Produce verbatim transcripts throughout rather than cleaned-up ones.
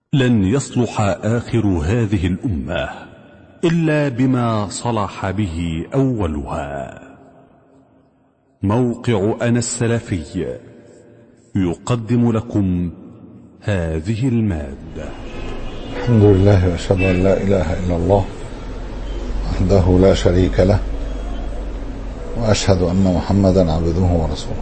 لن يصلح آخر هذه الأمة إلا بما صلح به أولها. موقع أنا السلفي يقدم لكم هذه المادة. الحمد لله وأشهد أن لا إله إلا الله وحده لا شريك له، وأشهد أن محمدا عبده ورسوله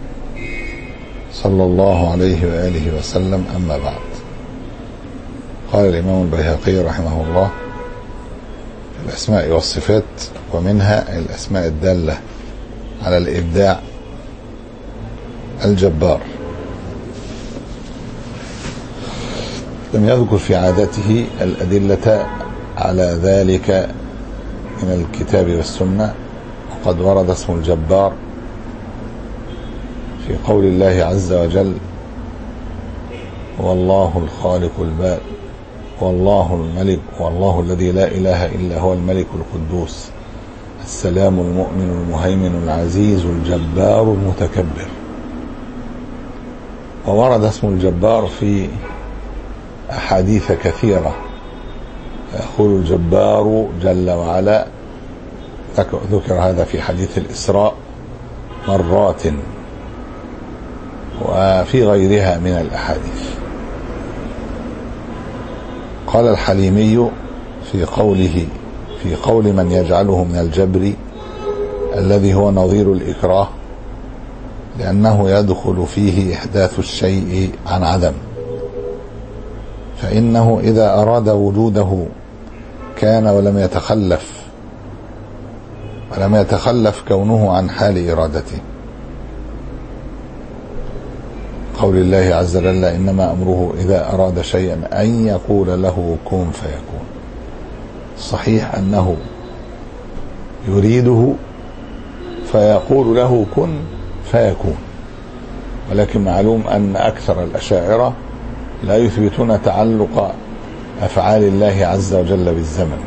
صلى الله عليه وآله وسلم. أما بعد، قال الإمام البيهقي رحمه الله في الأسماء والصفات، ومنها الأسماء الدالة على الإبداع: الجبار. لم يذكر في عادته الأدلة على ذلك من الكتاب والسنة، وقد ورد اسم الجبار في قول الله عز وجل: هو الله الخالق البارئ والله الملك والله الذي لا إله إلا هو الملك القدوس السلام المؤمن المهيمن العزيز الجبار المتكبر. وورد اسم الجبار في أحاديث كثيرة، يقول الجبار جل وعلا، ذكر هذا في حديث الإسراء مرات وفي غيرها من الأحاديث. قال الحليمي في قوله في قول من يجعله من الجبر الذي هو نظير الإكراه، لأنه يدخل فيه إحداث الشيء عن عدم، فإنه إذا أراد وجوده كان ولم يتخلف ولم يتخلف كونه عن حال إرادته. قول الله عز وجل: إنما أمره إذا أراد شيئا أن يقول له كن فيكون. صحيح أنه يريده فيقول له كن فيكون، ولكن معلوم أن أكثر الأشاعرة لا يثبتون تعلق أفعال الله عز وجل بالزمن.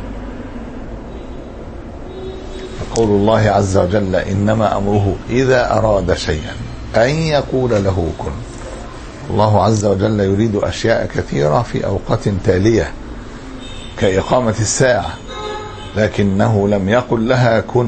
قول الله عز وجل: إنما أمره إذا أراد شيئا أن يقول له كن. الله عز وجل يريد أشياء كثيرة في أوقات تالية كإقامة الساعة، لكنه لم يقل لها كن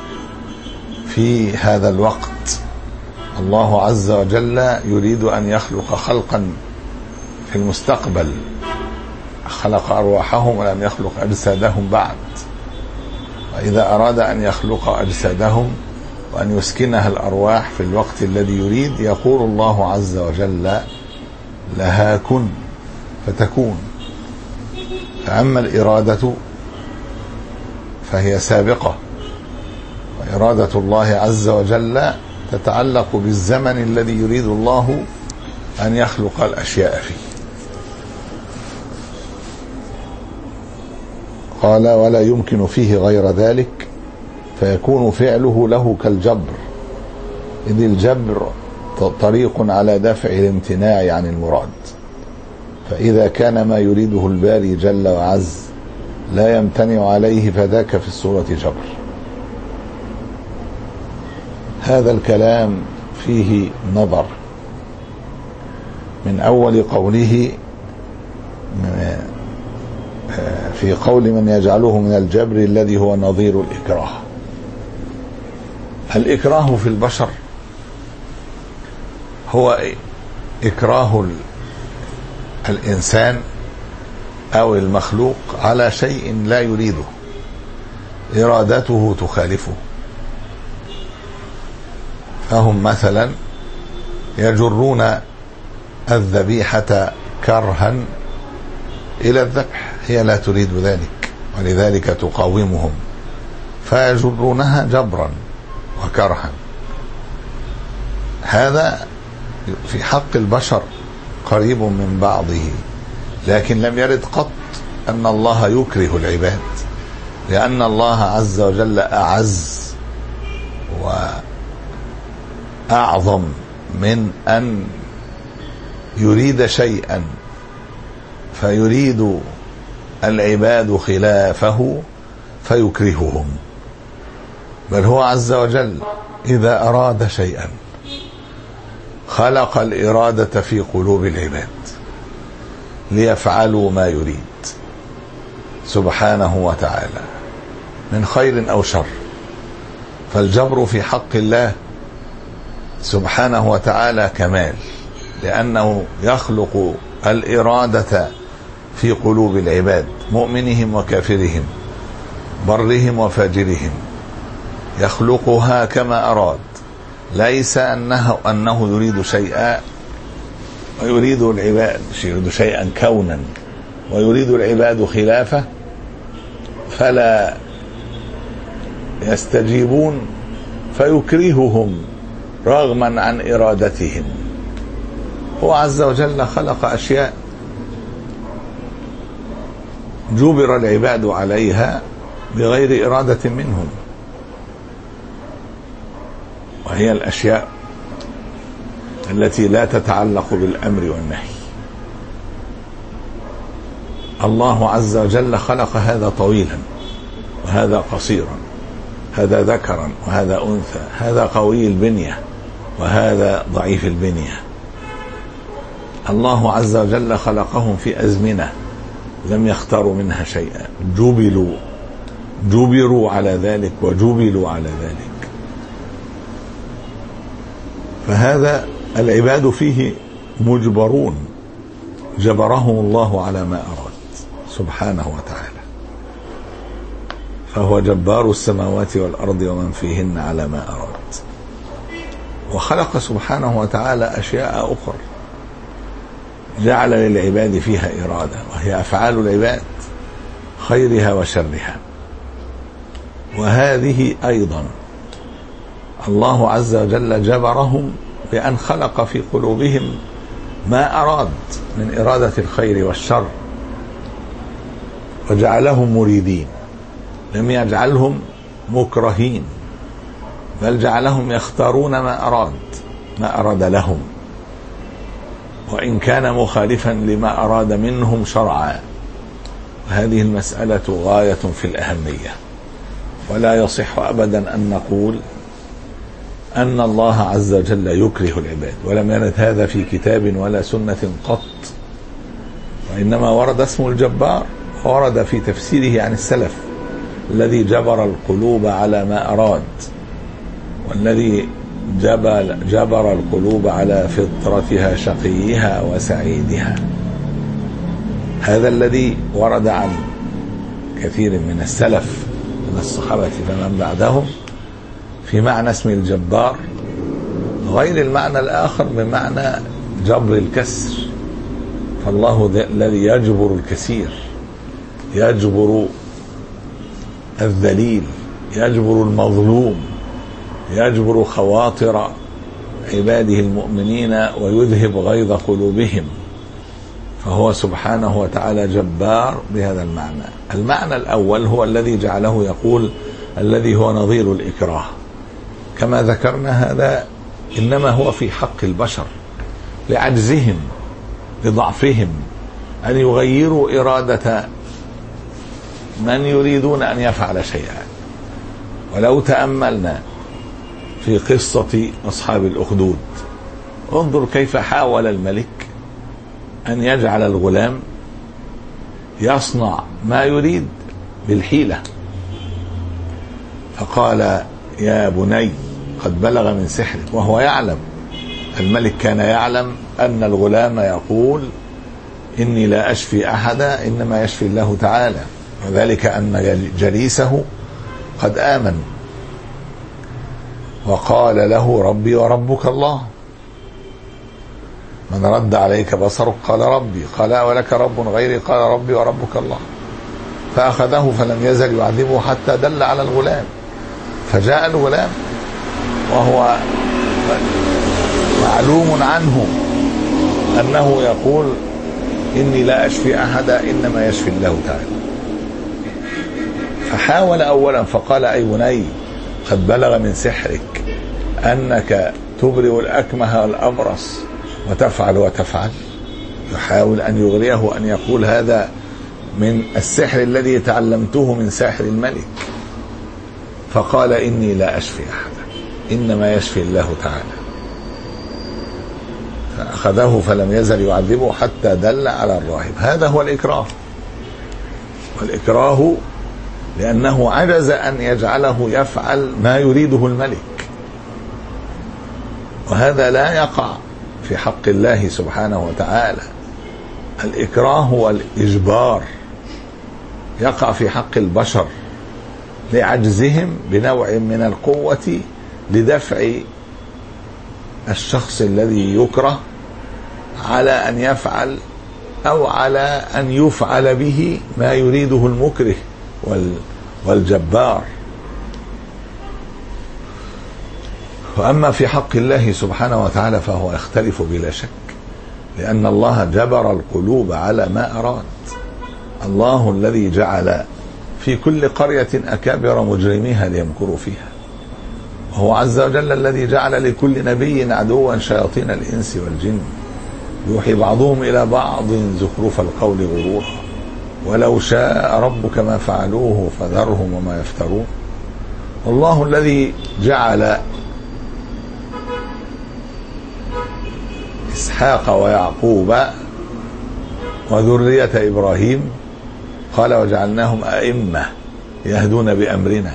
في هذا الوقت. الله عز وجل يريد أن يخلق خلقا في المستقبل، خلق أرواحهم ولم يخلق أجسادهم بعد، وإذا أراد أن يخلق أجسادهم وأن يسكنها الأرواح في الوقت الذي يريد، يقول الله عز وجل لها كن فتكون. فأما الإرادة فهي سابقة، وإرادة الله عز وجل تتعلق بالزمن الذي يريد الله أن يخلق الأشياء فيه. قال: ولا يمكن فيه غير ذلك، فيكون فعله له كالجبر، إذ الجبر طريق على دفع الامتناع عن المراد، فإذا كان ما يريده الباري جل وعز لا يمتنع عليه فذاك في الصورة جبر. هذا الكلام فيه نظر، من أول قوله في قول من يجعله من الجبر الذي هو نظير الإكراه. الإكراه في البشر هو إكراه الإنسان أو المخلوق على شيء لا يريده، إرادته تخالفه. فهم مثلا يجرون الذبيحة كرها إلى الذبح، هي لا تريد ذلك ولذلك تقاومهم، فيجرونها جبرا وكرها. هذا في حق البشر قريب من بعضه، لكن لم يرد قط أن الله يكره العباد، لأن الله عز وجل أعز وأعظم من أن يريد شيئا فيريد العباد خلافه فيكرههم، بل هو عز وجل إذا أراد شيئا خلق الإرادة في قلوب العباد، ليفعلوا ما يريد سبحانه وتعالى من خير أو شر. فالجبر في حق الله سبحانه وتعالى كمال، لأنه يخلق الإرادة في قلوب العباد، مؤمنهم وكافرهم، برهم وفاجرهم، يخلقها كما أراد، ليس أنه, أنه يريد شيئا ويريد العباد يريد شيئا كونا ويريد العباد خلافه فلا يستجيبون فيكرههم رغما عن إرادتهم. هو عز وجل خلق أشياء جبر العباد عليها بغير إرادة منهم، وهي الأشياء التي لا تتعلق بالأمر والنهي. الله عز وجل خلق هذا طويلا وهذا قصيرا، هذا ذكرا وهذا أنثى، هذا قوي البنية وهذا ضعيف البنية. الله عز وجل خلقهم في أزمنة لم يختاروا منها شيئا، جبلوا جبروا على ذلك وجبلوا على ذلك. فهذا العباد فيه مجبرون، جبرهم الله على ما أراد سبحانه وتعالى، فهو جبار السماوات والأرض ومن فيهن على ما أراد. وخلق سبحانه وتعالى أشياء أخرى جعل للعباد فيها إرادة، وهي أفعال العباد خيرها وشرها. وهذه أيضا الله عز وجل جبرهم بأن خلق في قلوبهم ما أراد من إرادة الخير والشر، وجعلهم مريدين، لم يجعلهم مكرهين، بل جعلهم يختارون ما أراد ما أراد لهم، وإن كان مخالفا لما أراد منهم شرعا. وهذه المسألة غاية في الأهمية، ولا يصح أبدا أن نقول أن الله عز وجل يكره العباد، ولم يرد هذا في كتاب ولا سنة قط، وإنما ورد اسم الجبار، ورد في تفسيره عن السلف الذي جبر القلوب على ما أراد، والذي جبر, جبر القلوب على فطرتها شقيها وسعيدها. هذا الذي ورد عن كثير من السلف من الصحابة فمن بعدهم في معنى اسم الجبار، غير المعنى الآخر بمعنى جبر الكسر. فالله الذي يجبر الكثير، يجبر الذليل، يجبر المظلوم، يجبر خواطر عباده المؤمنين ويذهب غيظ قلوبهم، فهو سبحانه وتعالى جبار بهذا المعنى. المعنى الأول هو الذي جعله يقول الذي هو نظير الإكراه، كما ذكرنا هذا إنما هو في حق البشر لعجزهم لضعفهم أن يغيروا إرادة من يريدون أن يفعل شيئا. ولو تأملنا في قصة أصحاب الأخدود، انظر كيف حاول الملك أن يجعل الغلام يصنع ما يريد بالحيلة، فقال يا بني قد بلغ من سحرك، وهو يعلم، الملك كان يعلم أن الغلام يقول إني لا أشفي أحدا إنما يشفي الله تعالى، وذلك أن جليسه قد آمن وقال له ربي وربك الله، من رد عليك بصرك قال ربي، قال ولك رب غيري، قال ربي وربك الله، فأخذه فلم يزل يعذبه حتى دل على الغلام. فجاء الغلام وهو معلوم عنه أنه يقول إني لا أشفي أحدا إنما يشفي الله تعالى، فحاول أولا فقال أي بني قد بلغ من سحرك أنك تبرئ الأكمه والأبرص وتفعل وتفعل، يحاول أن يغريه أن يقول هذا من السحر الذي تعلمته من ساحر الملك. فقال إني لا أشفي أحدا إنما يشفي الله تعالى. فأخذه فلم يزل يعذبه حتى دل على الراهب. هذا هو الإكراه. والإكراه لأنه عجز أن يجعله يفعل ما يريده الملك، وهذا لا يقع في حق الله سبحانه وتعالى. الإكراه هو الإجبار، يقع في حق البشر لعجزهم بنوع من القوة لدفع الشخص الذي يكره على أن يفعل أو على أن يفعل به ما يريده المكره والجبار. وأما في حق الله سبحانه وتعالى فهو يختلف بلا شك، لأن الله جبر القلوب على ما أراد. الله الذي جعل في كل قرية أكابر مجرميها ليمكروا فيها، وهو عز وجل الذي جعل لكل نبي عدوا شياطين الإنس والجن يوحي بعضهم إلى بعض زخرف القول غرورا ولو شاء ربك ما فعلوه فذرهم وما يفترون. والله الذي جعل إسحاق ويعقوب وذرية إبراهيم قال وجعلناهم أئمة يهدون بأمرنا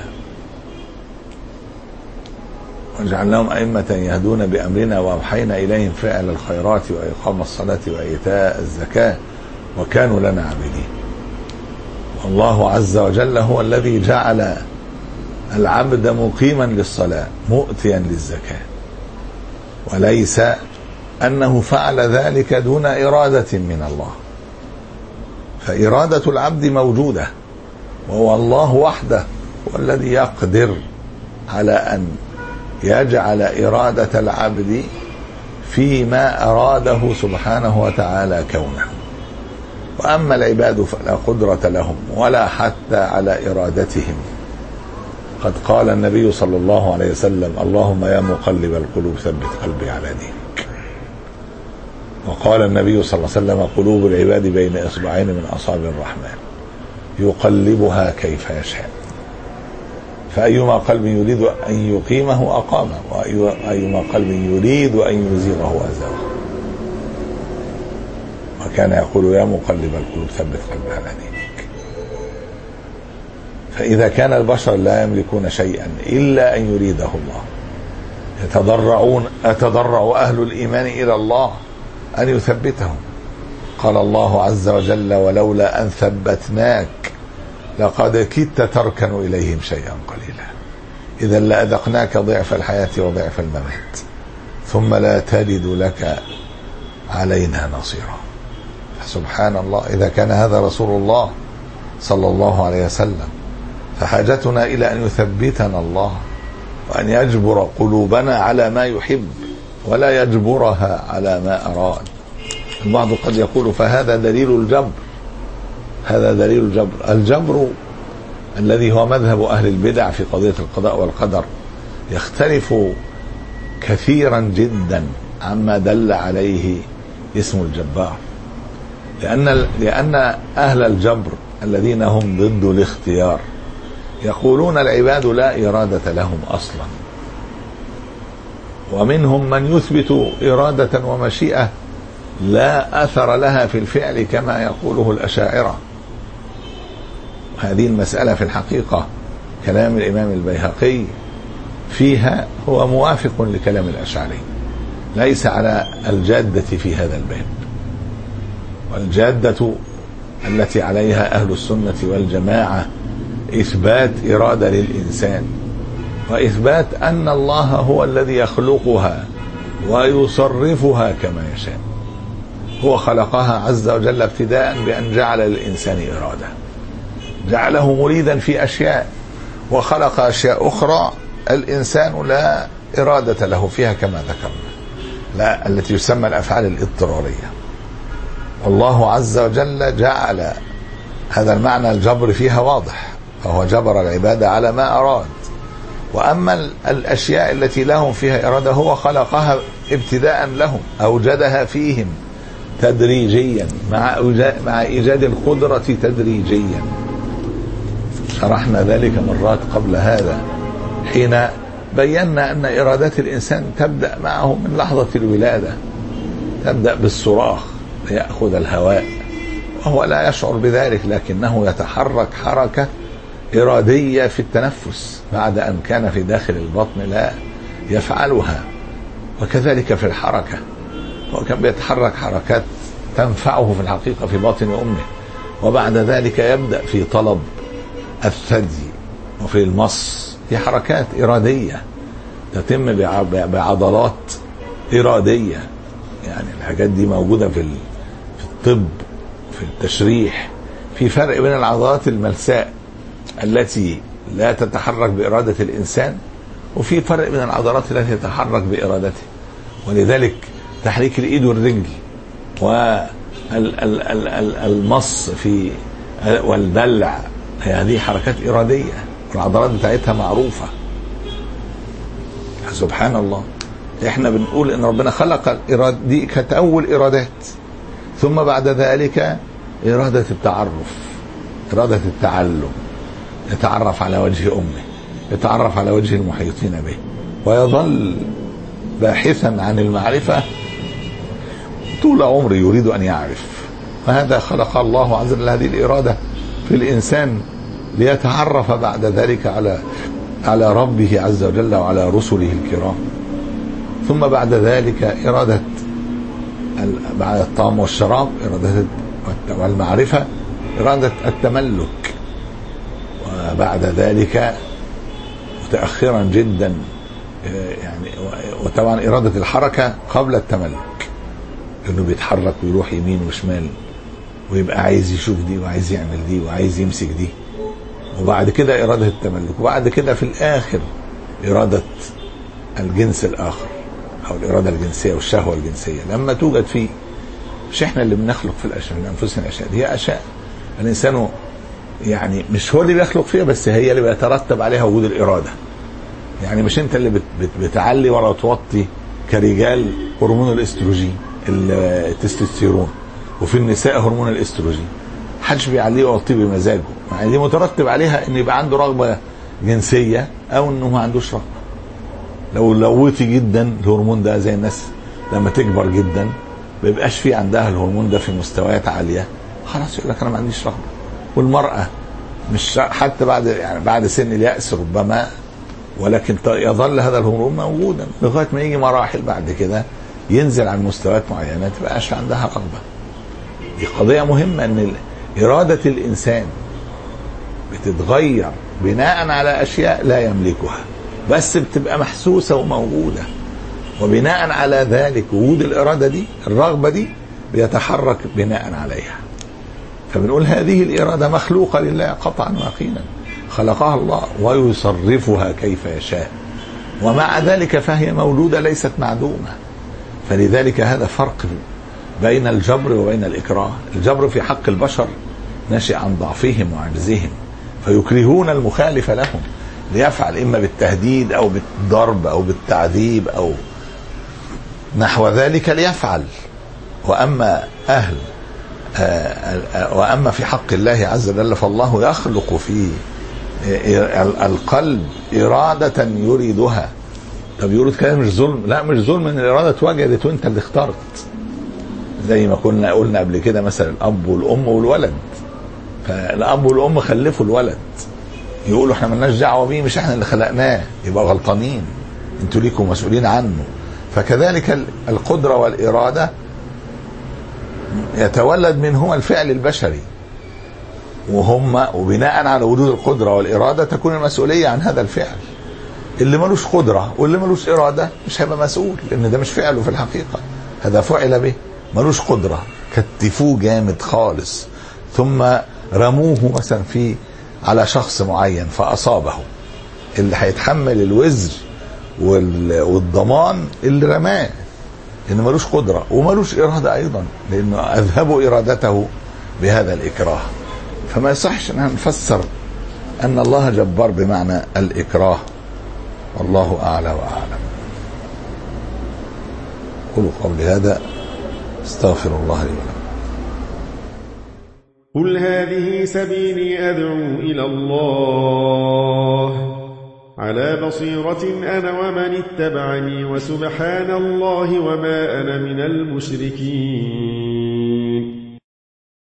وجعلناهم أئمة يهدون بأمرنا وأوحينا إليهم فعل الخيرات وإقام الصلاة وإيتاء الزكاة وكانوا لنا عابدين. والله عز وجل هو الذي جعل العبد مقيما للصلاة مؤتيا للزكاة، وليس أنه فعل ذلك دون إرادة من الله، فإرادة العبد موجودة، وهو الله وحده هو الذي يقدر على أن يجعل إرادة العبد فيما أراده سبحانه وتعالى كونه. وأما العباد فلا قدرة لهم ولا حتى على إرادتهم. قد قال النبي صلى الله عليه وسلم اللهم يا مقلب القلوب ثبت قلبي على دينك. وقال النبي صلى الله عليه وسلم قلوب العباد بين إصبعين من أصابع الرحمن يقلبها كيف يشاء، فأيما قلب يريد أن يقيمه أقامه وأيما قلب يريد أن يزيغه أزاغه. وكان يقول يا مقلب القلوب ثبت قلبي على دينك. فإذا كان البشر لا يملكون شيئا إلا أن يريده الله، يتضرعون يتضرع أهل الإيمان إلى الله أن يثبتهم. قال الله عز وجل ولولا أن ثبتناك لقد كدت تركن إليهم شيئا قليلا إذا لأذقناك ضعف الحياة وضعف الممات ثم لا تجد لك علينا نصيرا. سبحان الله، إذا كان هذا رسول الله صلى الله عليه وسلم فحاجتنا إلى أن يثبتنا الله وأن يجبر قلوبنا على ما يحب ولا يجبرها على ما أراد. البعض قد يقول فهذا دليل الجبر، هذا دليل الجبر. الجبر الذي هو مذهب أهل البدع في قضية القضاء والقدر يختلف كثيرا جدا عما دل عليه اسم الجبار، لأن لأن أهل الجبر الذين هم ضد الاختيار يقولون العباد لا إرادة لهم أصلا، ومنهم من يثبت إرادة ومشيئة لا أثر لها في الفعل كما يقوله الأشاعرة. هذه المسألة في الحقيقة كلام الإمام البيهقي فيها هو موافق لكلام الأشعري، ليس على الجادة في هذا الباب. والجادة التي عليها أهل السنة والجماعة إثبات إرادة للإنسان، وإثبات أن الله هو الذي يخلقها ويصرفها كما يشاء. هو خلقها عز وجل ابتداء بأن جعل للإنسان إرادة، جعله مريدا في أشياء، وخلق أشياء أخرى الإنسان لا إرادة له فيها كما ذكرنا، لا التي يسمى الأفعال الاضطرارية. والله عز وجل جعل هذا المعنى الجبر فيها واضح، فهو جبر العبادة على ما أراد. وأما الأشياء التي لهم فيها إرادة هو خلقها ابتداء لهم، أوجدها فيهم تدريجيا مع مع إيجاد القدرة تدريجيا. شرحنا ذلك مرات قبل هذا حين بينا أن إرادات الإنسان تبدأ معه من لحظة الولادة، تبدأ بالصراخ ليأخذ الهواء وهو لا يشعر بذلك، لكنه يتحرك حركة إرادية في التنفس بعد أن كان في داخل البطن لا يفعلها. وكذلك في الحركة، هو كان بيتحرك حركات تنفعه في الحقيقة في باطن أمه، وبعد ذلك يبدأ في طلب الثدي وفي المص، في حركات إرادية تتم بعضلات إرادية. يعني الحاجات دي موجودة في في الطب، في التشريح. في فرق بين العضلات الملساء التي لا تتحرك بإرادة الإنسان، وفي فرق بين العضلات التي تتحرك بإرادته. ولذلك تحريك الإيد والرجل والمص في والبلع، هذه حركات إرادية والعضلات بتاعتها معروفة. سبحان الله، احنا بنقول ان ربنا خلق الإرادة دي كانت أول إرادات، ثم بعد ذلك إرادة التعرف، إرادة التعلم، يتعرف على وجه أمه، يتعرف على وجه المحيطين به، ويظل باحثا عن المعرفة طول عمره يريد أن يعرف. فهذا خلق الله عز وجل هذه الإرادة في الإنسان ليتعرف بعد ذلك على على ربه عز وجل وعلى رسله الكرام. ثم بعد ذلك إرادة بعد الطعام والشراب، إرادة والمعرفة، إرادة التملك، وبعد ذلك متأخرا جدا يعني وطبعا إرادة الحركة قبل التملك، إنه بيتحرك ويروح يمين وشمال ويبقى عايز يشوف دي وعايز يعمل دي وعايز يمسك دي، وبعد كده إرادة التملك، وبعد كده في الآخر إرادة الجنس الآخر أو الإرادة الجنسية والشهوة الجنسية لما توجد فيه. مش إحنا اللي بنخلق في الأشياء من أنفسنا الأشياء دي، هي أشياء الإنسان يعني مش هو اللي بيخلق فيها، بس هي اللي بيترتب عليها وجود الإرادة. يعني مش أنت اللي بت بت بتعلي ولا توطي كرجال هرمون الاستروجين التستوستيرون، وفي النساء هرمون الاستروجين، حدش بيعليه ويوطيه بمزاجه، يعني دي مترتب عليها ان يبقى عنده رغبة جنسية او انه ما عندوش رغبة. لو لوتي جدا الهرمون ده زي الناس لما تكبر جدا ما بيبقاش في عندها الهرمون ده في مستويات عالية، خلاص يقول لك انا ما عنديش رغبة. والمرأة مش حتى بعد يعني بعد سن اليأس ربما، ولكن يظل هذا الهرمون موجودا لغاية ما يجي مراحل بعد كده ينزل عن مستويات معينة ما تبقاش عندها رغبة. دي قضية مهمة، ان إرادة الإنسان بتتغير بناء على أشياء لا يملكها، بس بتبقى محسوسة وموجودة، وبناء على ذلك وجود الإرادة دي الرغبة دي بيتحرك بناء عليها. فبنقول هذه الإرادة مخلوقة لله قطعا ويقينا، خلقها الله ويصرفها كيف يشاء، ومع ذلك فهي مولودة ليست معدومة. فلذلك هذا فرق بين الجبر وبين الإكراه. الجبر في حق البشر ناشئ عن ضعفهم وعجزهم، فيكرهون المخالف لهم ليفعل إما بالتهديد أو بالضرب أو بالتعذيب أو نحو ذلك ليفعل. وأما أهل وأما في حق الله عز وجل فالله يخلق في القلب إرادة يريدها. طب يريد كده مش ظلم؟ لا مش ظلم، ان الإرادة اتوجدت وانت اللي اخترت، زي ما كنا قلنا قبل كده مثلا الأب والأم والولد. فالأب والأم خلفوا الولد، يقولوا احنا ملناش دعوة بيه، مش احنا اللي خلقناه، يبقى غلطانين، انتوا ليكم مسؤولين عنه. فكذلك القدرة والإرادة يتولد منهما الفعل البشري، وهم وبناء على وجود القدرة والإرادة تكون المسؤولية عن هذا الفعل. اللي ملوش قدرة واللي ملوش إرادة مش هيبقى مسؤول، لأن ده مش فعله في الحقيقة، هذا فعل به. ملوش قدرة، كتفوه جامد خالص ثم رموه مثلا في على شخص معين فأصابه، اللي هيتحمل الوزر والضمان اللي رماه، إنه ملوش قدرة وملوش إرادة أيضا، لأنه أذهبوا إرادته بهذا الإكراه. فما يصحش أن نفسر أن الله جبار بمعنى الإكراه، والله أعلى وأعلم. قولوا قولي هذا، استغفر الله لي ولكم. قل هذه سبيلي أدعو إلى الله على بصيرة أنا ومن اتبعني وسبحان الله وما أنا من المشركين.